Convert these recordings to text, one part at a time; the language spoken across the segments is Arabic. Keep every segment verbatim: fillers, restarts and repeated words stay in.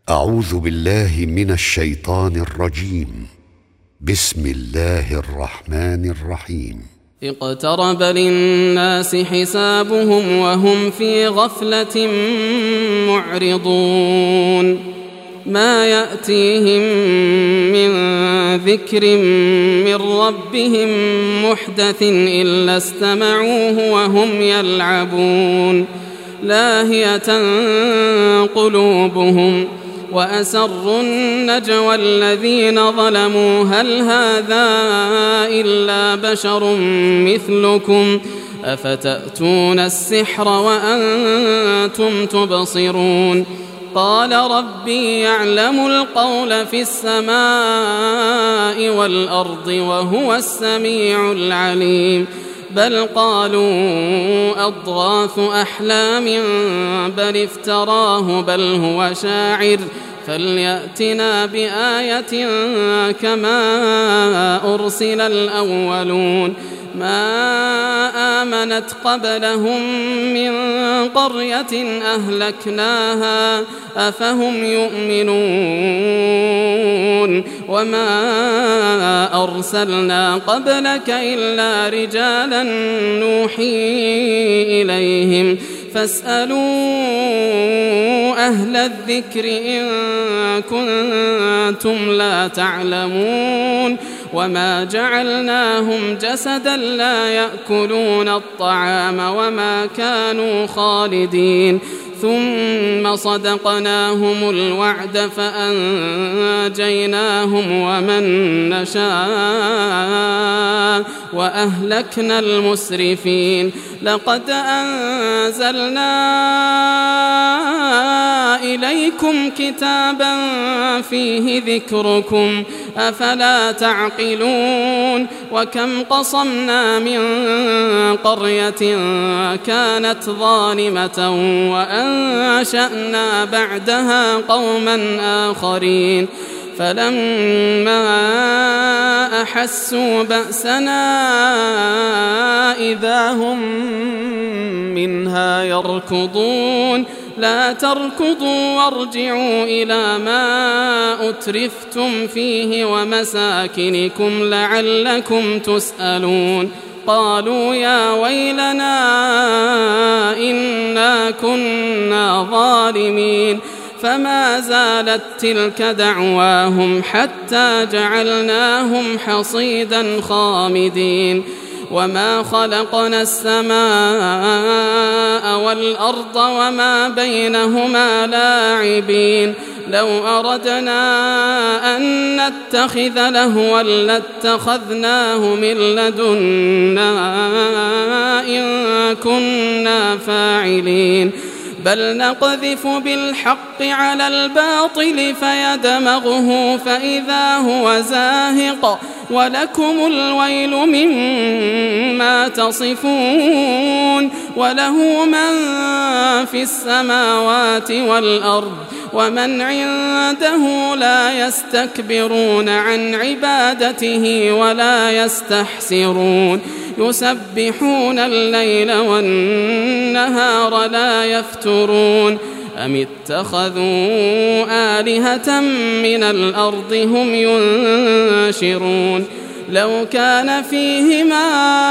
أعوذ بالله من الشيطان الرجيم. بسم الله الرحمن الرحيم. اقترب للناس حسابهم وهم في غفلة معرضون ما يأتيهم من ذكر من ربهم محدث إلا استمعوه وهم يلعبون لاهية قلوبهم وأسروا النجوى الذين ظلموا هل هذا إلا بشر مثلكم أفتأتون السحر وأنتم تبصرون قال ربي يعلم القول في السماء والأرض وهو السميع العليم بل قالوا أضغاث أحلام بل افتراه بل هو شاعر فليأتنا بآية كما أرسل الأولون ما آمنت قبلهم من قرية أهلكناها أفهم يؤمنون وما أرسلنا قبلك إلا رجالا نوحي إليهم فاسألوا أهل الذكر إن كنتم لا تعلمون وما جعلناهم جسدا لا يأكلون الطعام وما كانوا خالدين ثم صدقناهم الوعد فأنجيناهم ومن نشاء وأهلكنا المسرفين لقد أنزلنا إليكم كتابا فيه ذكركم أفلا تعقلون وكم قصمنا من قرية كانت ظالمة وأنشأنا بعدها قوما آخرين فلما أحسوا بأسنا إذا هم منها يركضون لا تركضوا وارجعوا إلى ما أترفتم فيه ومساكنكم لعلكم تسألون قالوا يا ويلنا إنا كنا ظالمين فما زالت تلك دعواهم حتى جعلناهم حصيدا خامدين وما خلقنا السماء والأرض وما بينهما لاعبين لو أردنا أن نتخذ لهوا لاتخذناه من لدنا إن كنا فاعلين بل نقذف بالحق على الباطل فيدمغه فإذا هو زاهق ولكم الويل مما تصفون وله من في السماوات والأرض ومن عنده لا يستكبرون عن عبادته ولا يستحسرون يسبحون الليل والنهار لا يفترون أم اتخذوا آلهة من الأرض هم ينشرون لو كان فيهما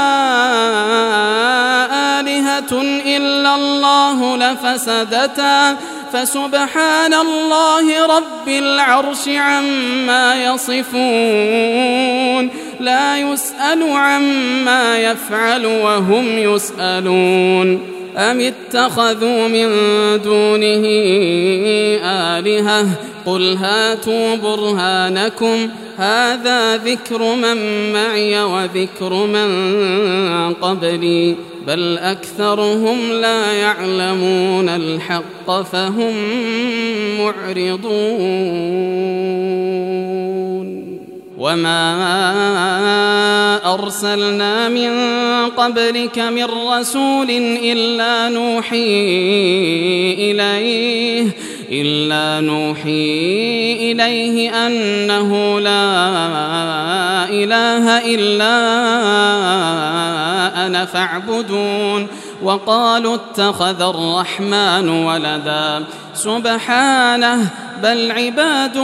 آلهة إلا الله لفسدتا فسبحان الله رب العرش عما يصفون لا يسأل عما يفعل وهم يسألون أم اتخذوا من دونه آلهة قل هاتوا برهانكم هذا ذكر من معي وذكر من قبلي بل أكثرهم لا يعلمون الحق فهم معرضون وما أرسلنا من قبلك من رسول إلا نوحي إليه إلا نوحي إليه أنه لا إله إلا أنا فاعبدون وقالوا اتخذ الرحمن ولدا سبحانه بل عباد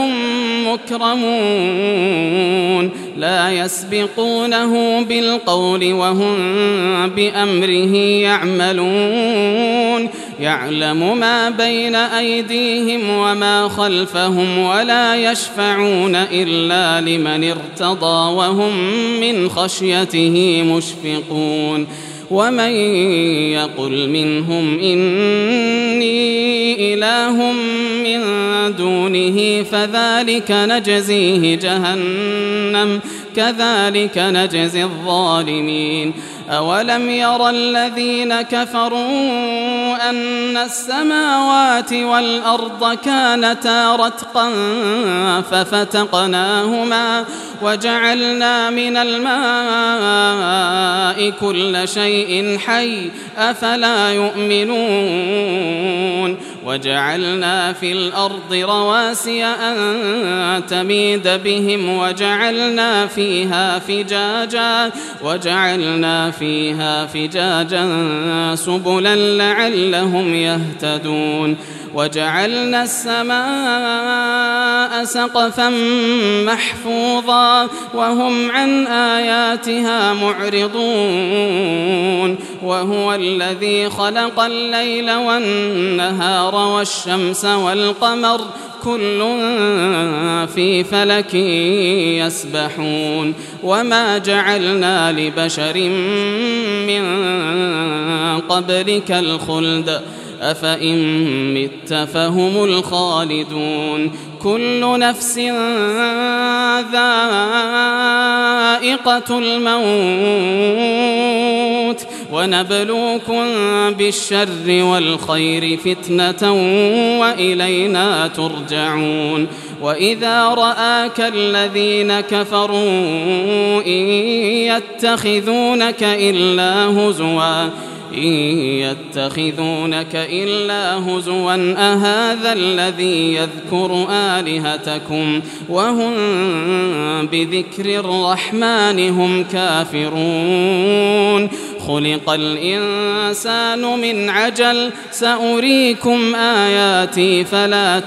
مكرمون لا يسبقونه بالقول وهم بأمره يعملون يعلم ما بين أيديهم وما خلفهم ولا يشفعون إلا لمن ارتضى وهم من خشيته مشفقون ومن يقل منهم إني إله من دونه فذلك نجزيه جهنم كذلك نجزي الظالمين أولم ير الذين كفروا أن السماوات والأرض كانتا رتقا ففتقناهما وجعلنا من الماء كل شيء حي أفلا يؤمنون وجعلنا في الأرض رواسي أن تميد بهم وجعلنا فيها فجاجا وجعلنا فيها فجاجا سبلا لعلهم يهتدون وجعلنا السماء سقفا محفوظا وهم عن آياتها معرضون وهو الذي خلق الليل والنهار والشمس والقمر كل في فلك يسبحون وما جعلنا لبشر من قبلك الخلد أفإن مت فهم الخالدون كل نفس ذائقة الموت ونبلوكم بالشر والخير فتنة وإلينا ترجعون وإذا رآك الذين كفروا إن يتخذونك إلا هزوا إن يتخذونك إلا هزوا أهذا الذي يذكر آلهتكم وهم بذكر الرحمن هم كافرون خلق الإنسان من عجل سأريكم آياتي فلا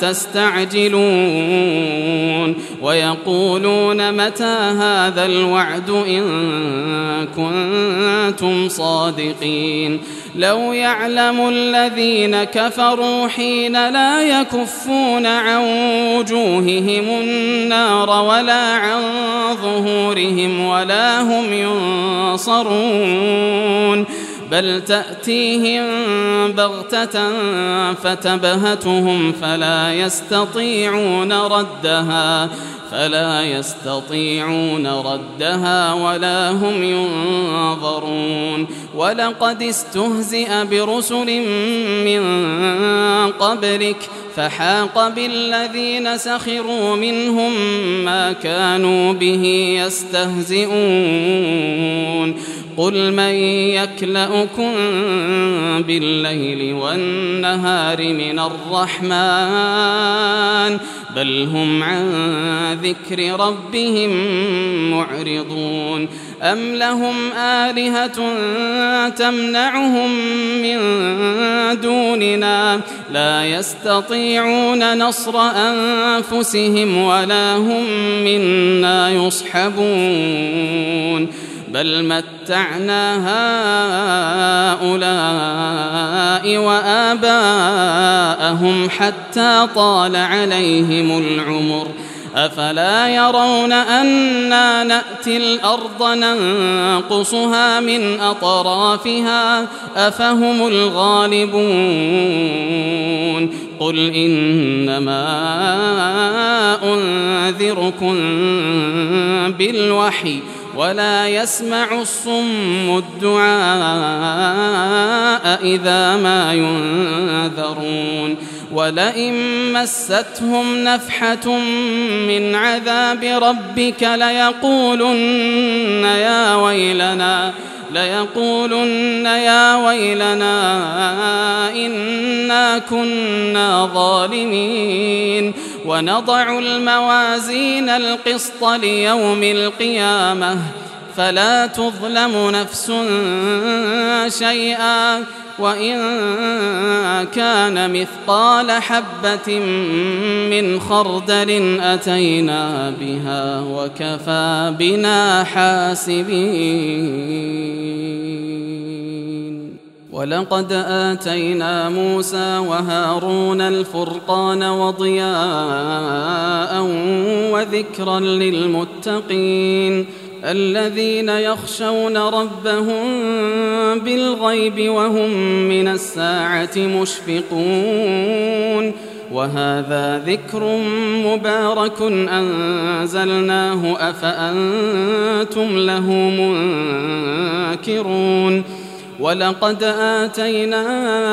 تستعجلون ويقولون متى هذا الوعد إن كنتم صادقين لو يعلم الذين كفروا حين لا يكفون عن وجوههم النار ولا عن ظهورهم ولا هم ينصرون بل تأتيهم بغتة فتبهتهم فلا يستطيعون ردها فلا يستطيعون ردها ولا هم ينظرون ولقد استهزئ برسل من قبلك فحاق بالذين سخروا منهم ما كانوا به يستهزئون قل من يكلؤكم بالليل والنهار من الرحمن بل هم عن ذكر ربهم معرضون أم لهم آلهة تمنعهم من دوننا لا يستطيعون نصر أنفسهم ولا هم منا يصحبون بل متعنا هؤلاء وآباءهم حتى طال عليهم العمر أفلا يرون أنا نأتي الأرض ننقصها من أطرافها أفهم الغالبون قل إنما أنذركم بالوحي ولا يسمع الصم الدعاء إذا ما ينذرون ولئن مستهم نفحة من عذاب ربك ليقولن يا ويلنا ليقولن يا ويلنا إنا كنا ظالمين ونضع الموازين القسط ليوم القيامة فلا تظلم نفس شيئا وإن كان مثقال حبة من خردل أتينا بها وكفى بنا حاسبين. ولقد آتينا موسى وهارون الفرقان وضياء وذكرا للمتقين الذين يخشون ربهم بالغيب وهم من الساعة مشفقون. وهذا ذكر مبارك أنزلناه أفأنتم له منكرون. ولقد آتينا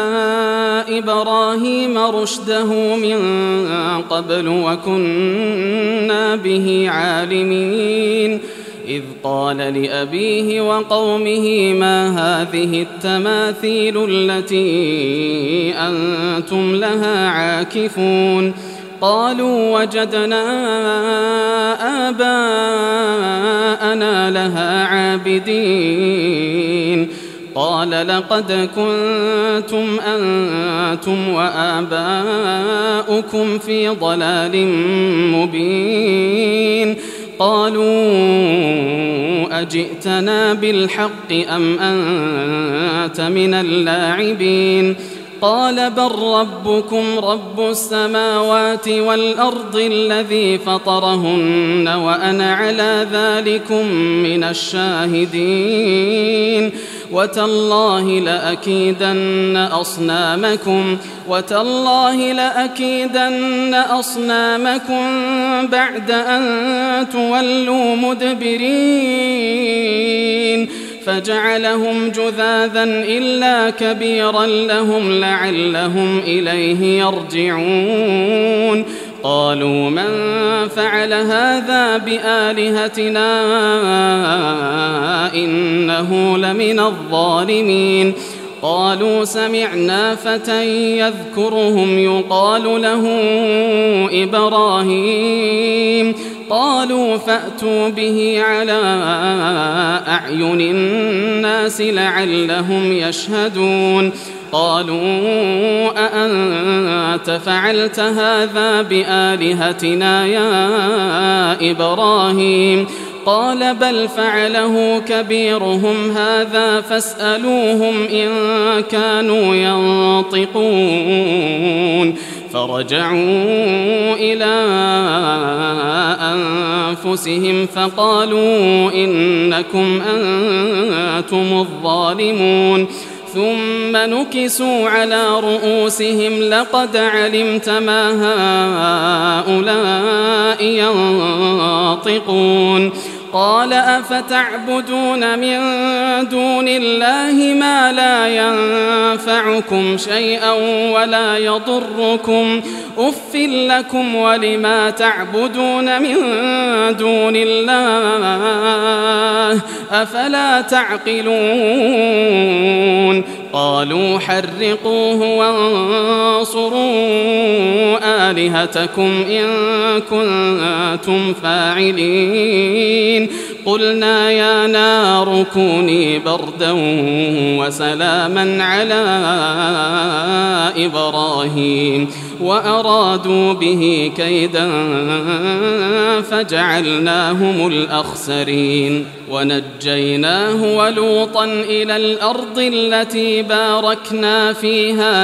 إبراهيم رشده من قبل وكنا به عالمين إذ قال لأبيه وقومه ما هذه التماثيل التي أنتم لها عاكفون قالوا وجدنا آباءنا لها عابدين قال لقد كنتم أنتم وآباؤكم في ضلال مبين قالوا أجئتنا بالحق أم أنت من اللاعبين قال بل ربكم رب السماوات والأرض الذي فطرهن وأنا على ذلكم من الشاهدين وتالله لأكيدن أصنامكم وتالله لأكيدن أصنامكم بعد أن تولوا مدبرين فجعلهم جذاذا إلا كبيرا لهم لعلهم إليه يرجعون قالوا من فعل هذا بآلهتنا إنه لمن الظالمين قالوا سمعنا فتى يذكرهم يقال له إبراهيم قالوا فأتوا به على أعين الناس لعلهم يشهدون قالوا أأنت فعلت هذا بآلهتنا يا إبراهيم قال بل فعله كبيرهم هذا فاسألوهم إن كانوا ينطقون فرجعوا إلى أنفسهم فقالوا إنكم أنتم الظالمون ثم نكسوا على رؤوسهم لقد علمت ما هؤلاء ينطقون قال أفتعبدون من دون الله ما لا ينفعكم شيئا ولا يضركم أف لكم ولما تعبدون من دون الله أفلا تعقلون قالوا حرقوه وانصروا آلهتكم إن كنتم فاعلين قلنا يا نار كوني بردا وسلاما على إبراهيم وأرادوا به كيدا فجعلناهم الأخسرين ونجيناه ولوطا إلى الأرض التي باركنا فيها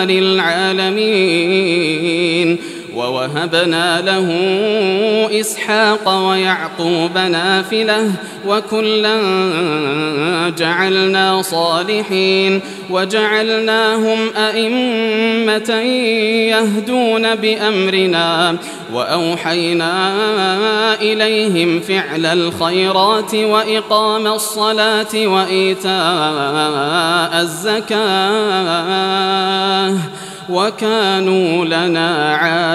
للعالمين ووهبنا له إسحاق ويعقوب نافلة وكلا جعلنا صالحين وجعلناهم أئمة يهدون بأمرنا وأوحينا إليهم فعل الخيرات وإقام الصلاة وإيتاء الزكاة وكانوا لنا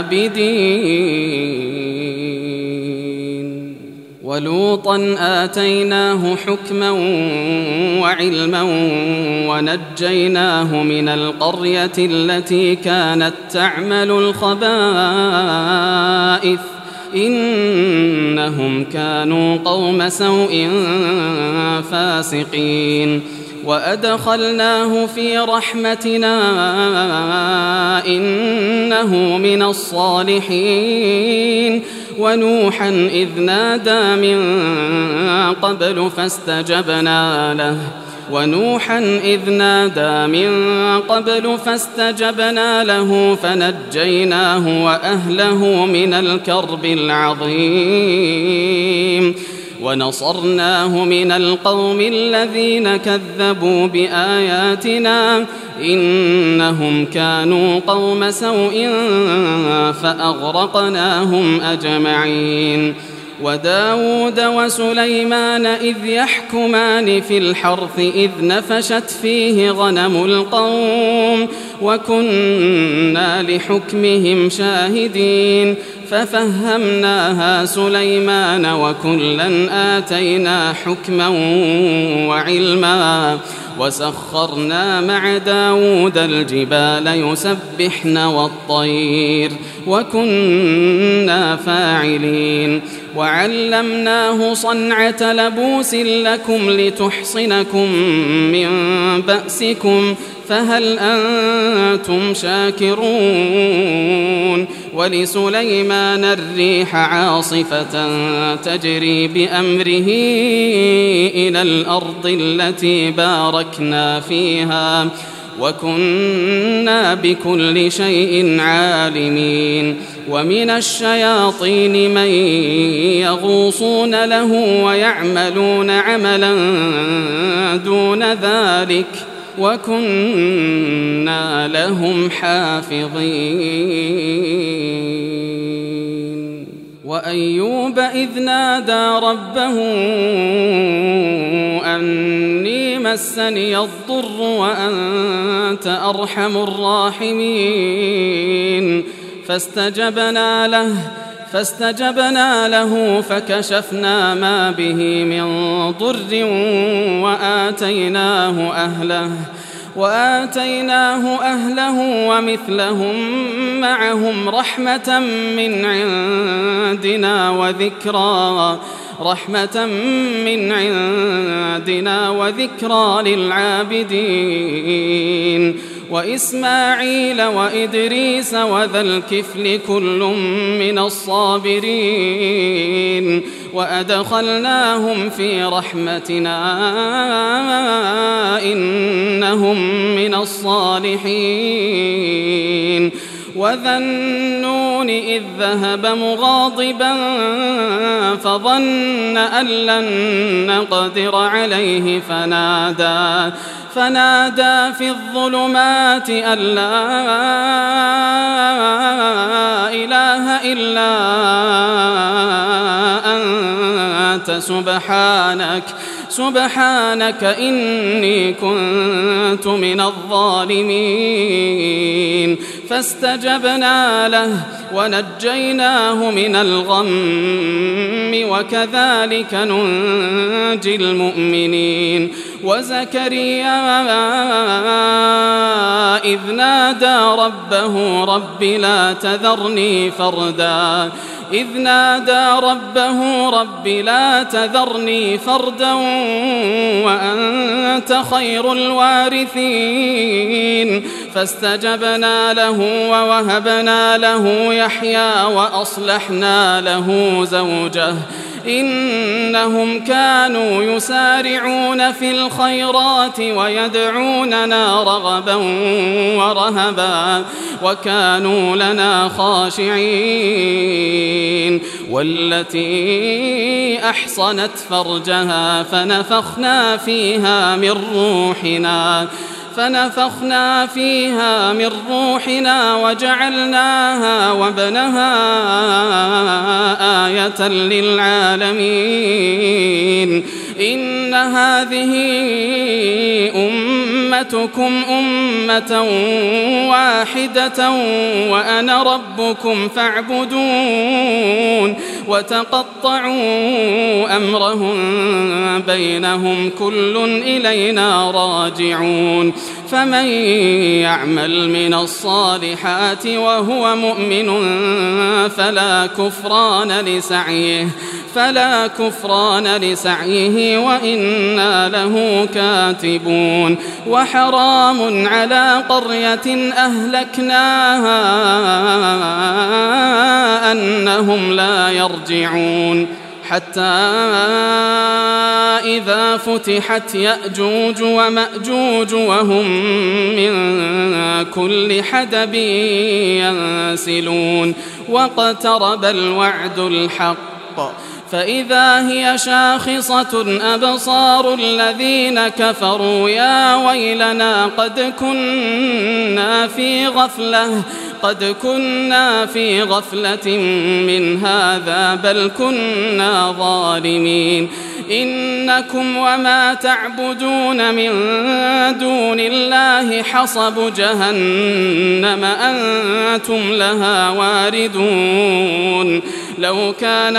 عابدين ولوطا آتيناه حكما وعلما ونجيناه من القرية التي كانت تعمل الخبائث إنهم كانوا قوم سوء فاسقين وأدخلناه في رحمتنا إنه من الصالحين ونوحا إذ نادى من قبل فاستجبنا له ونوحا إذ نادى من قبل فاستجبنا له فنجيناه وأهله من الكرب العظيم ونصرناه من القوم الذين كذبوا بآياتنا إنهم كانوا قوم سوء فأغرقناهم أجمعين وداود وسليمان إذ يحكمان في الحرث إذ نفشت فيه غنم القوم وكنا لحكمهم شاهدين ففهمناها سليمان وكلا آتينا حكما وعلما وسخرنا مع داود الجبال يسبحن والطير وكنا فاعلين وعلمناه صنعة لبوس لكم لتحصنكم من بأسكم فهل أنتم شاكرون ولسليمان الريح عاصفة تجري بأمره إلى الأرض التي باركنا فيها وكنا بكل شيء عالمين ومن الشياطين من يغوصون له ويعملون عملا دون ذلك وكنا لهم حافظين وأيوب إذ نادى ربه أني مسني الضر وأنت أرحم الراحمين فاستجبنا له فاستجبنا له فكشفنا ما به من ضر وآتيناه أهله وآتيناه أهله ومثلهم معهم رحمة من عندنا وذكرى رحمة من عندنا وذكرى للعابدين وإسماعيل وإدريس وذا الكفل كل من الصابرين وأدخلناهم في رحمتنا إنهم من الصالحين وذا النون إذ ذهب مغاضبا فظن أن لن نقدر عليه فنادى فنادى في الظلمات أن لا إله إلا أنت سبحانك سبحانك إني كنت من الظالمين فاستجبنا له ونجيناه من الغم وكذلك ننجي المؤمنين وزكريا إذ نادى ربه رب لا تذرني فردا إذ نادى ربه رب لا تذرني فردا وأنت خير الوارثين فاستجبنا له ووهبنا له يحيى وأصلحنا له زوجه إنهم كانوا يسارعون في الخيرات ويدعوننا رغبا ورهبا وكانوا لنا خاشعين والتي أحصنت فرجها فنفخنا فيها من روحنا فنفخنا فيها من روحنا وجعلناها وابنها آية للعالمين إن هذه أمتكم أمة واحدة وأنا ربكم فاعبدون وتقطعوا أمرهم بينهم كل إلينا راجعون فمن يعمل من الصالحات وهو مؤمن فلا كفران لسعيه فلا كفران لسعيه وإنا له كاتبون وحرام على قرية أهلكناها أنهم لا يرجعون حتى إذا فتحت يأجوج ومأجوج وهم من كل حدب ينسلون واقترب الوعد الحق فإذا هي شاخصة أبصار الذين كفروا يا ويلنا قد كنا في غفلة قد كنا في غفلة من هذا بل كنا ظالمين إنكم وما تعبدون من دون الله حصب جهنم أنتم لها واردون لو كان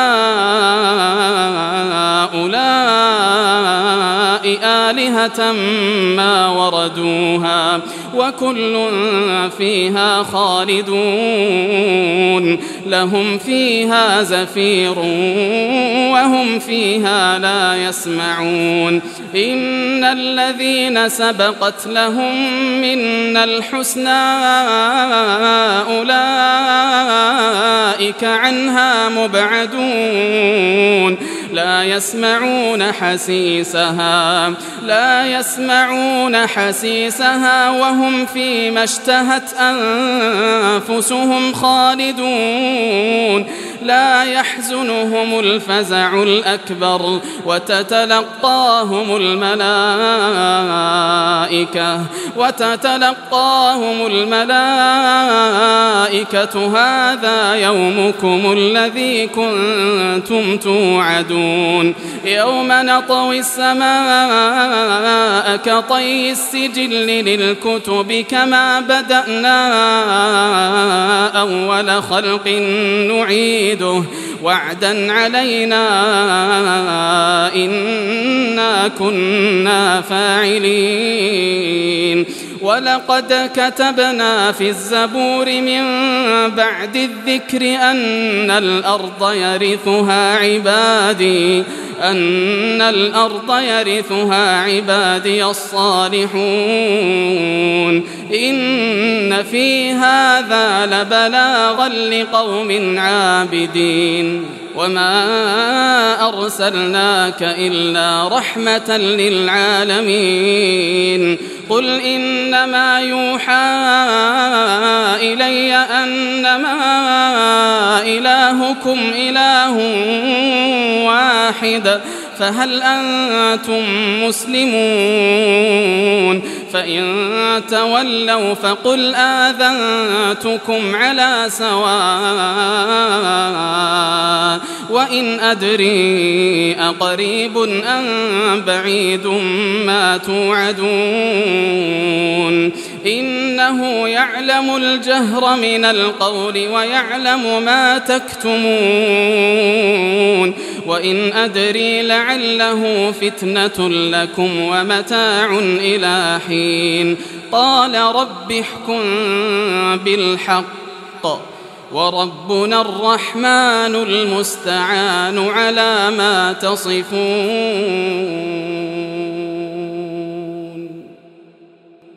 هؤلاء آلهة ما وردوها وكل فيها خالدون لهم فيها زفير وهم فيها لا يسمعون إن الذين سبقت لهم منا الحسنى أولئك عنها مبعدون لا يسمعون حسيسها لا يسمعون حسيسها وهم فيما اشتهت أنفسهم خالدون لا يحزنهم الفزع الأكبر وتتلقاهم الملائكة وتتلقاهم الملائكة هذا يومكم الذي كنتم توعدون يوم نطوي السماء كطي السجل للكتب كما بدأنا أول خلق نعيده وعدا علينا إنا كنا فاعلين ولقد كتبنا في الزبور من بعد الذكر أن الأرض يرثها عبادي أن الأرض يرثها عبادي الصالحون إن في هذا لبلاغا لقوم عابدين وما أرسلناك إلا رحمة للعالمين قل إنما يوحى إلي أنما إلهكم إله واحد فهل أنتم مسلمون فإن تولوا فقل آذنتكم على سواء وإن أدري أقريب أم بعيد ما توعدون إنه يعلم الجهر من القول ويعلم ما تكتمون وإن أدري لعله فتنة لكم ومتاع إلى حين قال رب احكم بالحق وربنا الرحمن المستعان على ما تصفون.